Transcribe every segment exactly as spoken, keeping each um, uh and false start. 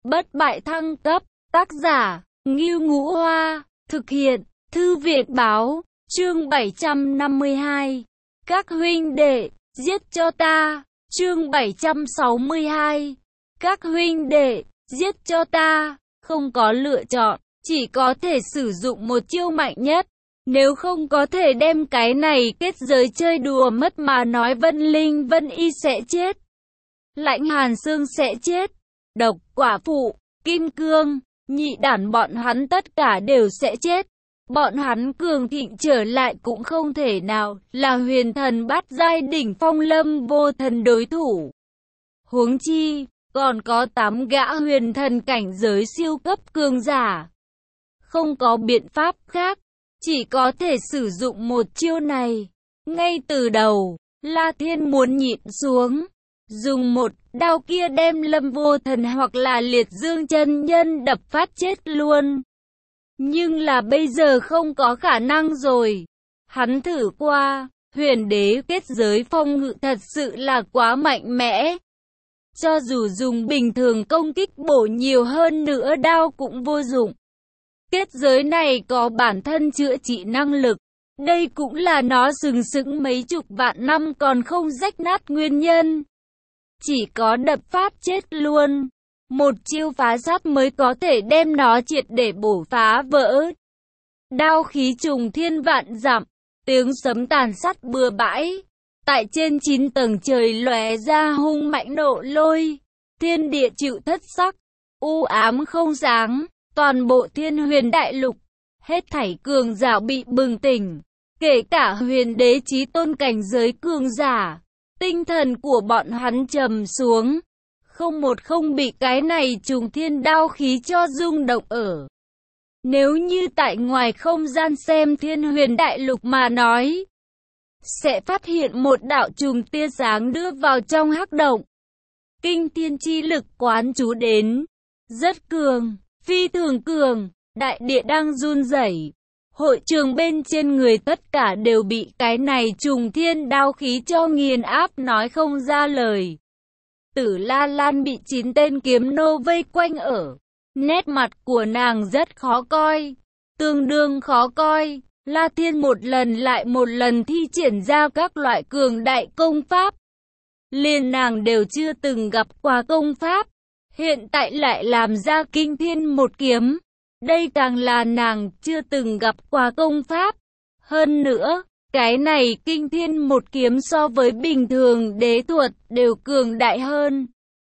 Bất bại thăng cấp, tác giả, Ngưu Ngũ Hoa, thực hiện, Thư viện báo, chương bảy trăm năm mươi hai. Các huynh đệ, giết cho ta, chương bảy trăm sáu mươi hai. Các huynh đệ, giết cho ta, không có lựa chọn, chỉ có thể sử dụng một chiêu mạnh nhất. Nếu không có thể đem cái này kết giới chơi đùa mất mà nói Vân Linh Vân Y sẽ chết. Lãnh Hàn Sương sẽ chết. Độc Quả Phụ, Kim Cương, Nhị Đản bọn hắn tất cả đều sẽ chết. Bọn hắn cường thịnh trở lại cũng không thể nào là huyền thần bát giai đỉnh phong Lâm Vô Thần đối thủ. Huống chi, còn có tám gã huyền thần cảnh giới siêu cấp cường giả. Không có biện pháp khác, chỉ có thể sử dụng một chiêu này. Ngay từ đầu, La Thiên muốn nhịn xuống, dùng một đao kia đem Lâm Vô Thần hoặc là Liệt Dương chân nhân đập phát chết luôn. Nhưng là bây giờ không có khả năng rồi. Hắn thử qua, huyền đế kết giới phong ngự thật sự là quá mạnh mẽ. Cho dù dùng bình thường công kích bổ nhiều hơn nữa đao cũng vô dụng. Kết giới này có bản thân chữa trị năng lực. Đây cũng là nó sừng sững mấy chục vạn năm còn không rách nát nguyên nhân. Chỉ có đập phát chết luôn. Một chiêu phá sát mới có thể đem nó triệt để bổ phá vỡ. Đao khí trùng thiên vạn dặm, tiếng sấm tàn sát bừa bãi. Tại trên chín tầng trời lóe ra hung mạnh nộ lôi. Thiên địa chịu thất sắc, u ám không sáng. Toàn bộ Thiên Huyền Đại Lục, hết thảy cường giả bị bừng tỉnh. Kể cả huyền đế chí tôn cảnh giới cường giả. Tinh thần của bọn hắn trầm xuống. Không một không bị cái này trùng thiên đao khí cho rung động ở. Nếu như tại ngoài không gian xem Thiên Huyền Đại Lục mà nói, sẽ phát hiện một đạo trùng tia sáng đưa vào trong hắc động. Kinh thiên chi lực quán chú đến. Rất cường, phi thường cường, đại địa đang run rẩy. Hội trường bên trên người tất cả đều bị cái này trùng thiên đao khí cho nghiền áp nói không ra lời. Tử La Lan bị chín tên kiếm nô vây quanh ở. Nét mặt của nàng rất khó coi. Tương đương khó coi. La Thiên một lần lại một lần thi triển ra các loại cường đại công pháp. Liền nàng đều chưa từng gặp qua công pháp. Hiện tại lại làm ra kinh thiên một kiếm. Đây càng là nàng chưa từng gặp qua công pháp. Hơn nữa, cái này kinh thiên một kiếm so với bình thường đế thuật đều cường đại hơn.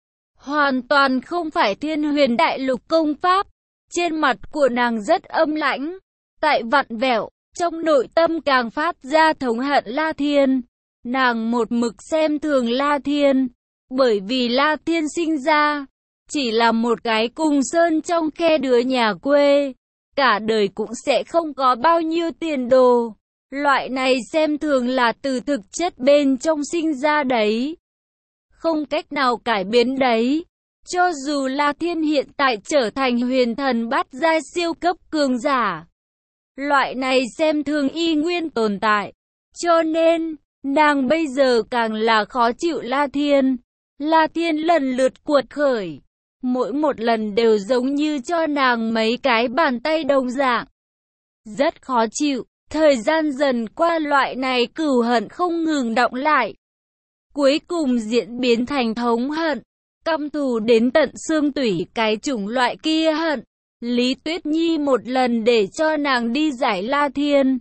Hoàn toàn không phải Thiên Huyền Đại Lục công pháp. Trên mặt của nàng rất âm lãnh. Tại vặn vẹo, trong nội tâm càng phát ra thống hận La Thiên. Nàng một mực xem thường La Thiên. Bởi vì La Thiên sinh ra chỉ là một cái cùng sơn trong khe đứa nhà quê. Cả đời cũng sẽ không có bao nhiêu tiền đồ. Loại này xem thường là từ thực chất bên trong sinh ra đấy. Không cách nào cải biến đấy. Cho dù La Thiên hiện tại trở thành huyền thần bát giai siêu cấp cường giả, loại này xem thường y nguyên tồn tại. Cho nên, nàng bây giờ càng là khó chịu La Thiên. La Thiên lần lượt cuột khởi. Mỗi một lần đều giống như cho nàng mấy cái bàn tay đồng dạng. Rất khó chịu. Thời gian dần qua loại này cừu hận không ngừng đọng lại. Cuối cùng diễn biến thành thống hận. Căm thù đến tận xương tủy cái chủng loại kia hận. Lý Tuyết Nhi một lần để cho nàng đi giải La Thiên.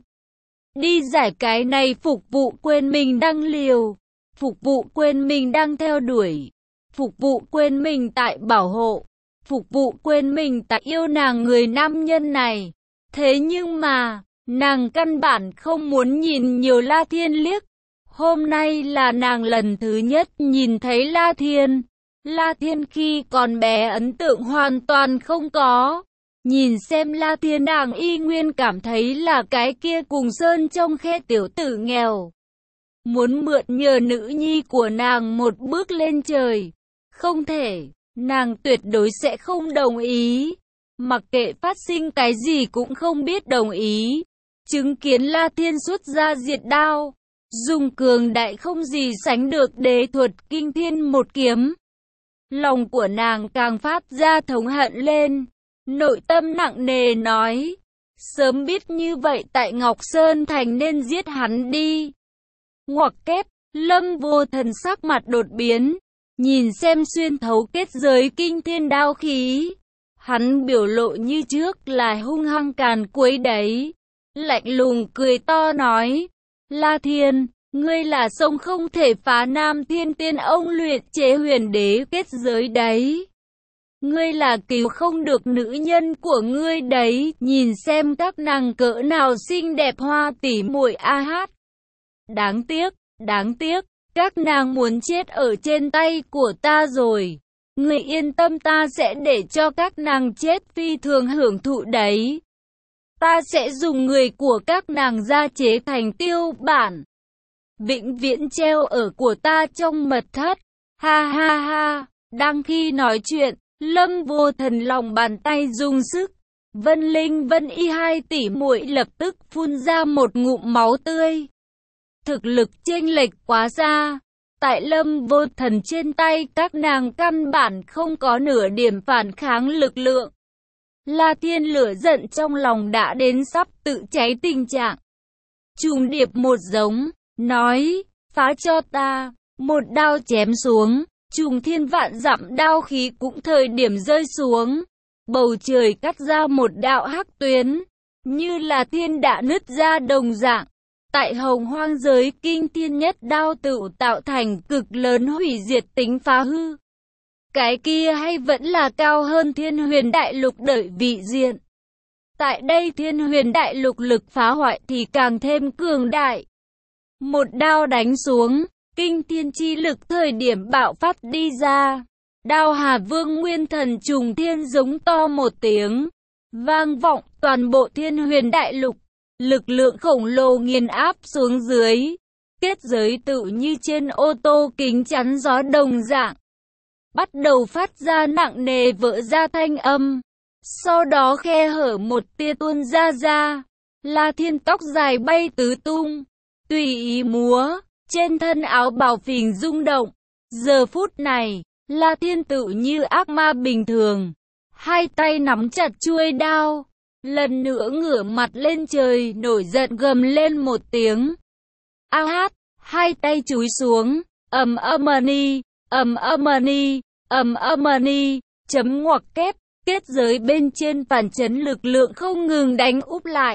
Đi giải cái này phục vụ quên mình đang liều. Phục vụ quên mình đang theo đuổi. Phục vụ quên mình tại bảo hộ. Phục vụ quên mình tại yêu nàng người nam nhân này. Thế nhưng mà, nàng căn bản không muốn nhìn nhiều La Thiên liếc. Hôm nay là nàng lần thứ nhất nhìn thấy La Thiên. La Thiên khi còn bé ấn tượng hoàn toàn không có. Nhìn xem La Thiên nàng y nguyên cảm thấy là cái kia cùng sơn trong khe tiểu tử nghèo. Muốn mượn nhờ nữ nhi của nàng một bước lên trời. Không thể, nàng tuyệt đối sẽ không đồng ý. Mặc kệ phát sinh cái gì cũng không biết đồng ý. Chứng kiến La Thiên xuất ra diệt đao. Dùng cường đại không gì sánh được đế thuật kinh thiên một kiếm. Lòng của nàng càng phát ra thống hận lên, nội tâm nặng nề nói, sớm biết như vậy tại Ngọc Sơn Thành nên giết hắn đi. Ngoặc kép, Lâm Vô Thần sắc mặt đột biến, nhìn xem xuyên thấu kết giới kinh thiên đao khí. Hắn biểu lộ như trước là hung hăng càn quấy đấy, lạnh lùng cười to nói, La Thiên, ngươi là sông không thể phá Nam Thiên Tiên ông luyện chế huyền đế kết giới đấy. Ngươi là cứu không được nữ nhân của ngươi đấy, nhìn xem các nàng cỡ nào xinh đẹp hoa tỉ muội a hát. Đáng tiếc, đáng tiếc, các nàng muốn chết ở trên tay của ta rồi. Ngươi yên tâm, ta sẽ để cho các nàng chết phi thường hưởng thụ đấy. Ta sẽ dùng người của các nàng ra chế thành tiêu bản, vĩnh viễn treo ở của ta trong mật thất. Ha ha ha, đang khi nói chuyện, Lâm Vô Thần lòng bàn tay dùng sức, Vân Linh Vân Y hai tỷ muội lập tức phun ra một ngụm máu tươi. Thực lực chênh lệch quá xa, tại Lâm Vô Thần trên tay các nàng căn bản không có nửa điểm phản kháng lực lượng. La Thiên lửa giận trong lòng đã đến sắp tự cháy tình trạng. Trùng điệp một giống, nói, phá cho ta, một đao chém xuống, trùng thiên vạn dặm đao khí cũng thời điểm rơi xuống. Bầu trời cắt ra một đạo hắc tuyến, như là thiên đã nứt ra đồng dạng. Tại hồng hoang giới kinh thiên nhất đao tự tạo thành cực lớn hủy diệt tính phá hư. Cái kia hay vẫn là cao hơn thiên huyền đại lục đợi vị diện. Tại đây thiên huyền đại lục lực phá hoại thì càng thêm cường đại. Một đao đánh xuống, kinh thiên chi lực thời điểm bạo phát đi ra. Đao Hà Vương Nguyên Thần trùng thiên giống to một tiếng, vang vọng toàn bộ thiên huyền đại lục. Lực lượng khổng lồ nghiền áp xuống dưới, kết giới tự như trên ô tô kính chắn gió đồng dạng, bắt đầu phát ra nặng nề vỡ ra thanh âm. Sau đó khe hở một tia tuôn ra ra, La Thiên tóc dài bay tứ tung, tùy ý múa, trên thân áo bào phình rung động. Giờ phút này, La Thiên tự như ác ma bình thường, hai tay nắm chặt chuôi đao, lần nữa ngửa mặt lên trời nổi giận gầm lên một tiếng. A hát, hai tay chúi xuống, ầm ầm ni, ầm ầm ni, ầm ầm ni, chấm ngoặc kép, kết giới bên trên phản chấn lực lượng không ngừng đánh úp lại.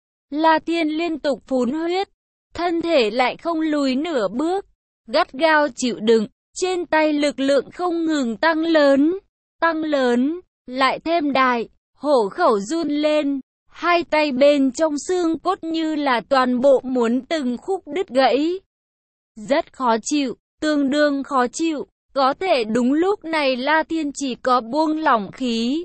La Thiên liên tục phun huyết, thân thể lại không lùi nửa bước, gắt gao chịu đựng, trên tay lực lượng không ngừng tăng lớn, tăng lớn, lại thêm đại. Hổ khẩu run lên, hai tay bên trong xương cốt như là toàn bộ muốn từng khúc đứt gãy. Rất khó chịu, tương đương khó chịu, có thể đúng lúc này La Thiên chỉ có buông lỏng khí.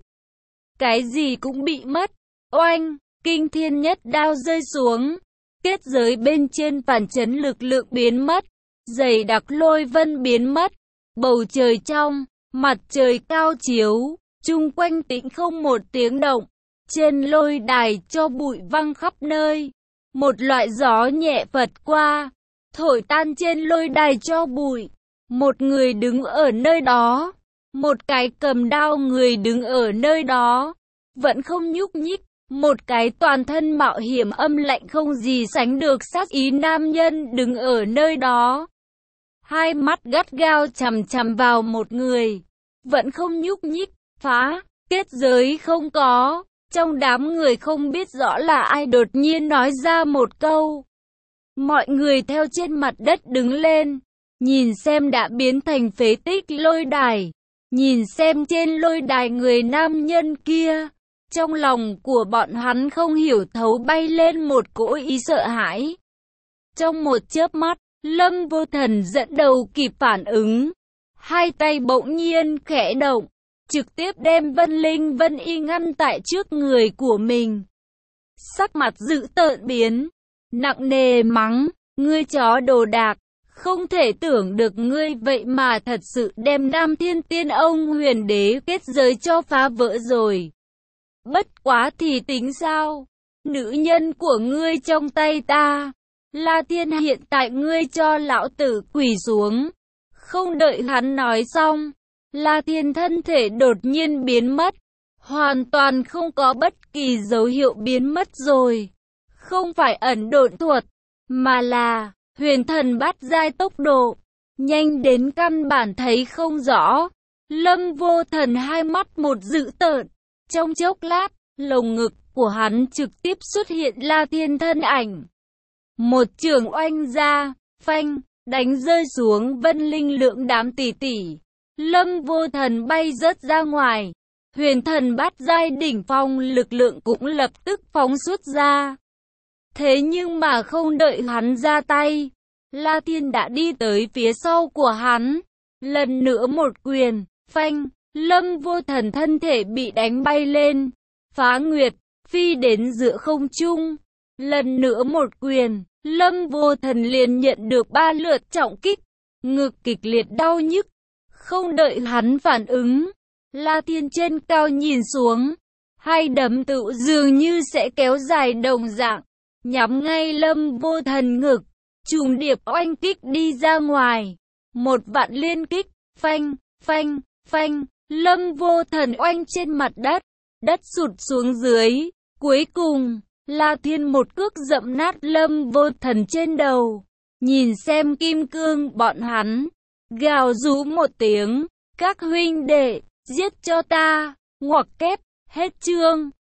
Cái gì cũng bị mất, oanh, kinh thiên nhất đao rơi xuống, kết giới bên trên phản chấn lực lượng biến mất, dày đặc lôi vân biến mất, bầu trời trong, mặt trời cao chiếu. Chung quanh tĩnh không một tiếng động, trên lôi đài cho bụi văng khắp nơi. Một loại gió nhẹ phật qua, thổi tan trên lôi đài cho bụi. Một người đứng ở nơi đó, một cái cầm đao người đứng ở nơi đó, vẫn không nhúc nhích. Một cái toàn thân mạo hiểm âm lạnh không gì sánh được sát ý nam nhân đứng ở nơi đó. Hai mắt gắt gao chằm chằm vào một người, vẫn không nhúc nhích. Phá, kết giới không có, trong đám người không biết rõ là ai đột nhiên nói ra một câu. Mọi người theo trên mặt đất đứng lên, nhìn xem đã biến thành phế tích lôi đài, nhìn xem trên lôi đài người nam nhân kia. Trong lòng của bọn hắn không hiểu thấu bay lên một cỗ ý sợ hãi. Trong một chớp mắt, Lâm Vô Thần dẫn đầu kịp phản ứng, hai tay bỗng nhiên khẽ động, trực tiếp đem Vân Linh Vân Y ngăn tại trước người của mình. Sắc mặt dữ tợn biến, nặng nề mắng, ngươi chó đồ đạc, không thể tưởng được ngươi vậy mà thật sự đem Nam Thiên Tiên ông huyền đế kết giới cho phá vỡ rồi. Bất quá thì tính sao, nữ nhân của ngươi trong tay ta, La Thiên hiện tại ngươi cho lão tử quỳ xuống. Không đợi hắn nói xong, La Thiên thân thể đột nhiên biến mất. Hoàn toàn không có bất kỳ dấu hiệu biến mất rồi. Không phải ẩn độn thuật, mà là huyền thần bát giai tốc độ. Nhanh đến căn bản thấy không rõ. Lâm Vô Thần hai mắt một dữ tợn. Trong chốc lát, lồng ngực của hắn trực tiếp xuất hiện La Thiên thân ảnh. Một trường oanh ra, phanh, đánh rơi xuống vân linh lượng đám tỷ tỷ. Lâm Vô Thần bay rớt ra ngoài. Huyền thần bát giai đỉnh phong lực lượng cũng lập tức phóng xuất ra. Thế nhưng mà không đợi hắn ra tay, La Thiên đã đi tới phía sau của hắn. Lần nữa một quyền, phanh, Lâm Vô Thần thân thể bị đánh bay lên, phá nguyệt, phi đến giữa không trung. Lần nữa một quyền, Lâm Vô Thần liền nhận được ba lượt trọng kích, ngực kịch liệt đau nhức. Không đợi hắn phản ứng, La Thiên trên cao nhìn xuống, hai đấm tựu dường như sẽ kéo dài đồng dạng, nhắm ngay Lâm Vô Thần ngực, trùng điệp oanh kích đi ra ngoài. Một vạn liên kích, phanh, phanh, phanh, Lâm Vô Thần oanh trên mặt đất, đất sụt xuống dưới. Cuối cùng, La Thiên một cước dẫm nát Lâm Vô Thần trên đầu. Nhìn xem kim cương bọn hắn, gào rú một tiếng, các huynh đệ, giết cho ta, ngoặc kép, hết chương.